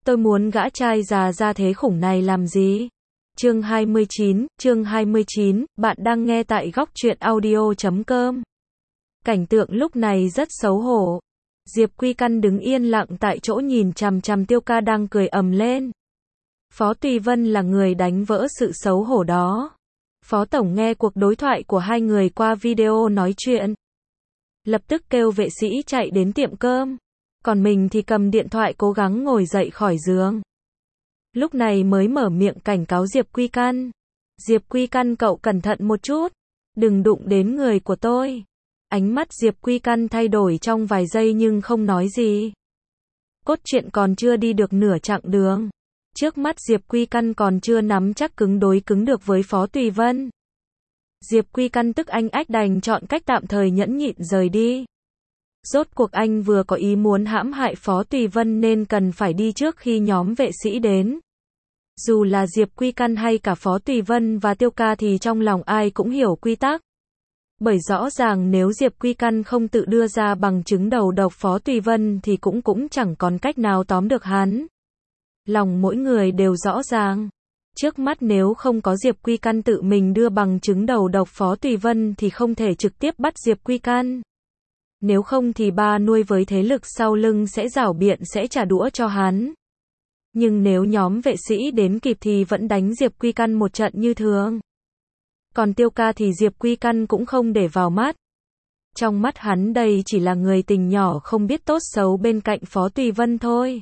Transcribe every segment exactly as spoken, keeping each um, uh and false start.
Tôi muốn gã trai già ra thế khủng này làm gì? Chương hai mươi chín, chương hai mươi chín, bạn đang nghe tại góc truyện audio chấm com. Cảnh tượng lúc này rất xấu hổ. Diệp Quy Căn đứng yên lặng tại chỗ nhìn chằm chằm Tiêu Ca đang cười ầm lên. Phó Tùy Vân là người đánh vỡ sự xấu hổ đó. Phó Tổng nghe cuộc đối thoại của hai người qua video nói chuyện. Lập tức kêu vệ sĩ chạy đến tiệm cơm. Còn mình thì cầm điện thoại cố gắng ngồi dậy khỏi giường. Lúc này mới mở miệng cảnh cáo Diệp Quy Căn. Diệp Quy Căn, cậu cẩn thận một chút. Đừng đụng đến người của tôi. Ánh mắt Diệp Quy Căn thay đổi trong vài giây nhưng không nói gì. Cốt truyện còn chưa đi được nửa chặng đường. Trước mắt Diệp Quy Căn còn chưa nắm chắc cứng đối cứng được với Phó Tùy Vân. Diệp Quy Căn tức anh ách đành chọn cách tạm thời nhẫn nhịn rời đi. Rốt cuộc anh vừa có ý muốn hãm hại Phó Tùy Vân nên cần phải đi trước khi nhóm vệ sĩ đến. Dù là Diệp Quy Căn hay cả Phó Tùy Vân và Tiêu Ca thì trong lòng ai cũng hiểu quy tắc. Bởi rõ ràng nếu Diệp Quy Căn không tự đưa ra bằng chứng đầu độc Phó Tùy Vân thì cũng cũng chẳng còn cách nào tóm được hắn. Lòng mỗi người đều rõ ràng. Trước mắt nếu không có Diệp Quy Căn tự mình đưa bằng chứng đầu độc Phó Tùy Vân thì không thể trực tiếp bắt Diệp Quy Căn. Nếu không thì ba nuôi với thế lực sau lưng sẽ giảo biện sẽ trả đũa cho hắn. Nhưng nếu nhóm vệ sĩ đến kịp thì vẫn đánh Diệp Quy Căn một trận như thường. Còn Tiêu Ca thì Diệp Quy Căn cũng không để vào mắt. Trong mắt hắn đây chỉ là người tình nhỏ không biết tốt xấu bên cạnh Phó Tùy Vân thôi.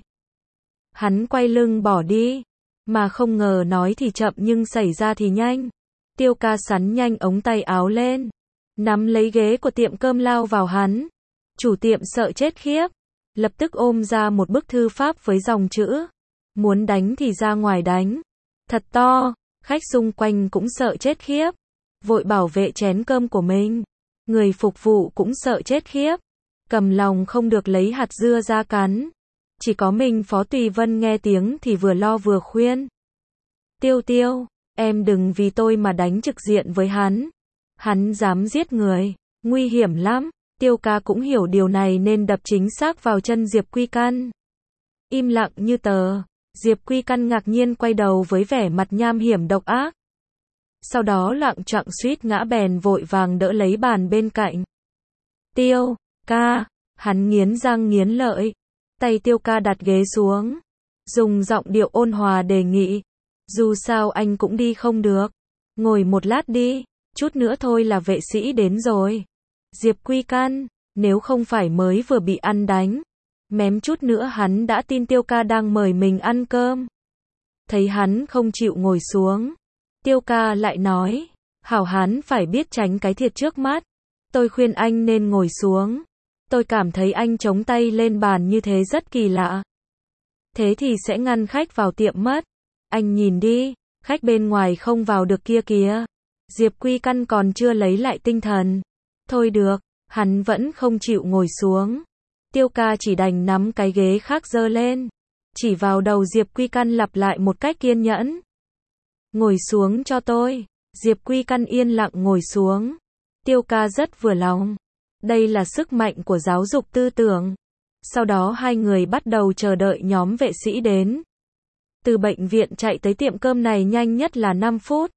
Hắn quay lưng bỏ đi. Mà không ngờ nói thì chậm nhưng xảy ra thì nhanh. Tiêu Ca sắn nhanh ống tay áo lên. Nắm lấy ghế của tiệm cơm lao vào hắn. Chủ tiệm sợ chết khiếp. Lập tức ôm ra một bức thư pháp với dòng chữ. Muốn đánh thì ra ngoài đánh. Thật to. Khách xung quanh cũng sợ chết khiếp. Vội bảo vệ chén cơm của mình. Người phục vụ cũng sợ chết khiếp. Cầm lòng không được lấy hạt dưa ra cắn. Chỉ có mình Phó Tùy Vân nghe tiếng thì vừa lo vừa khuyên. Tiêu Tiêu, em đừng vì tôi mà đánh trực diện với hắn. Hắn dám giết người, nguy hiểm lắm. Tiêu Ca cũng hiểu điều này nên đập chính xác vào chân Diệp Quy Căn. Im lặng như tờ, Diệp Quy Căn ngạc nhiên quay đầu với vẻ mặt nham hiểm độc ác. Sau đó loạng choạng suýt ngã bèn vội vàng đỡ lấy bàn bên cạnh. Tiêu Ca, hắn nghiến răng nghiến lợi. Tay Tiêu Ca đặt ghế xuống. Dùng giọng điệu ôn hòa đề nghị. Dù sao anh cũng đi không được. Ngồi một lát đi. Chút nữa thôi là vệ sĩ đến rồi. Diệp Quy Căn, nếu không phải mới vừa bị ăn đánh. Mém chút nữa hắn đã tin Tiêu Ca đang mời mình ăn cơm. Thấy hắn không chịu ngồi xuống. Tiêu Ca lại nói. Hảo hán phải biết tránh cái thiệt trước mắt. Tôi khuyên anh nên ngồi xuống. Tôi cảm thấy anh chống tay lên bàn như thế rất kỳ lạ. Thế thì sẽ ngăn khách vào tiệm mất. Anh nhìn đi, khách bên ngoài không vào được kia kìa. Diệp Quy Căn còn chưa lấy lại tinh thần. Thôi được, hắn vẫn không chịu ngồi xuống. Tiêu Ca chỉ đành nắm cái ghế khác giơ lên. Chỉ vào đầu Diệp Quy Căn lặp lại một cách kiên nhẫn. Ngồi xuống cho tôi. Diệp Quy Căn yên lặng ngồi xuống. Tiêu Ca rất vừa lòng. Đây là sức mạnh của giáo dục tư tưởng. Sau đó hai người bắt đầu chờ đợi nhóm vệ sĩ đến. Từ bệnh viện chạy tới tiệm cơm này nhanh nhất là năm phút.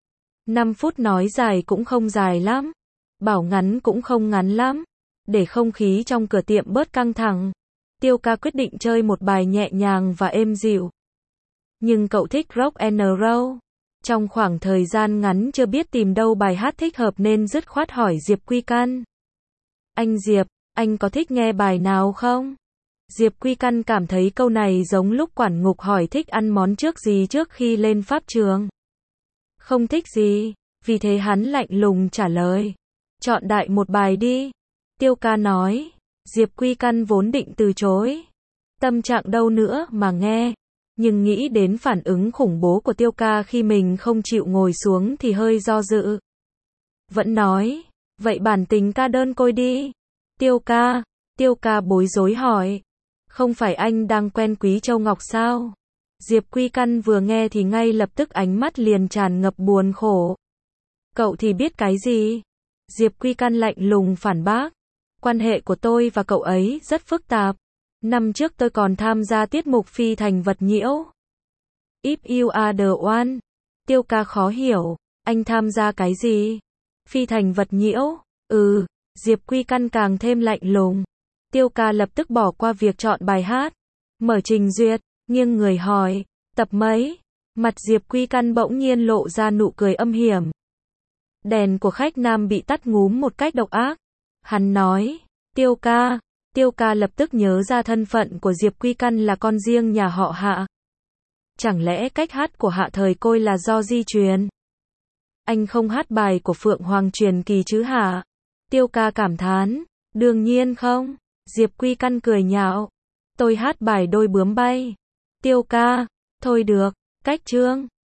năm phút nói dài cũng không dài lắm. Bảo ngắn cũng không ngắn lắm. Để không khí trong cửa tiệm bớt căng thẳng. Tiêu Ca quyết định chơi một bài nhẹ nhàng và êm dịu. Nhưng cậu thích rock and roll. Trong khoảng thời gian ngắn chưa biết tìm đâu bài hát thích hợp nên dứt khoát hỏi Diệp Quy Căn. Anh Diệp, anh có thích nghe bài nào không? Diệp Quy Căn cảm thấy câu này giống lúc quản ngục hỏi thích ăn món trước gì trước khi lên pháp trường. Không thích gì, vì thế hắn lạnh lùng trả lời. Chọn đại một bài đi. Tiêu Ca nói. Diệp Quy Căn vốn định từ chối. Tâm trạng đâu nữa mà nghe. Nhưng nghĩ đến phản ứng khủng bố của Tiêu Ca khi mình không chịu ngồi xuống thì hơi do dự. Vẫn nói. Vậy bản tình ca đơn côi đi. Tiêu Ca. Tiêu Ca bối rối hỏi. Không phải anh đang quen Quý Châu Ngọc sao? Diệp Quy Căn vừa nghe thì ngay lập tức ánh mắt liền tràn ngập buồn khổ. Cậu thì biết cái gì? Diệp Quy Căn lạnh lùng phản bác. Quan hệ của tôi và cậu ấy rất phức tạp. Năm trước tôi còn tham gia tiết mục phi thành vật nhiễu. If you are the one. Tiêu ca khó hiểu. Anh tham gia cái gì? Phi thành vật nhiễu. Ừ. Diệp Quy Căn càng thêm lạnh lùng. Tiêu ca lập tức bỏ qua việc chọn bài hát. Mở trình duyệt. Nghiêng người hỏi. Tập mấy? Mặt Diệp Quy Căn bỗng nhiên lộ ra nụ cười âm hiểm. Đèn của khách nam bị tắt ngúm một cách độc ác. Hắn nói. Tiêu ca. Tiêu ca lập tức nhớ ra thân phận của Diệp Quy Căn là con riêng nhà họ Hạ. Chẳng lẽ cách hát của Hạ Thời Côi là do di truyền? Anh không hát bài của Phượng Hoàng truyền kỳ chứ hả? Tiêu ca cảm thán. Đương nhiên không. Diệp Quy Căn cười nhạo. Tôi hát bài Đôi bướm bay. Tiêu ca. Thôi được. Cách chương.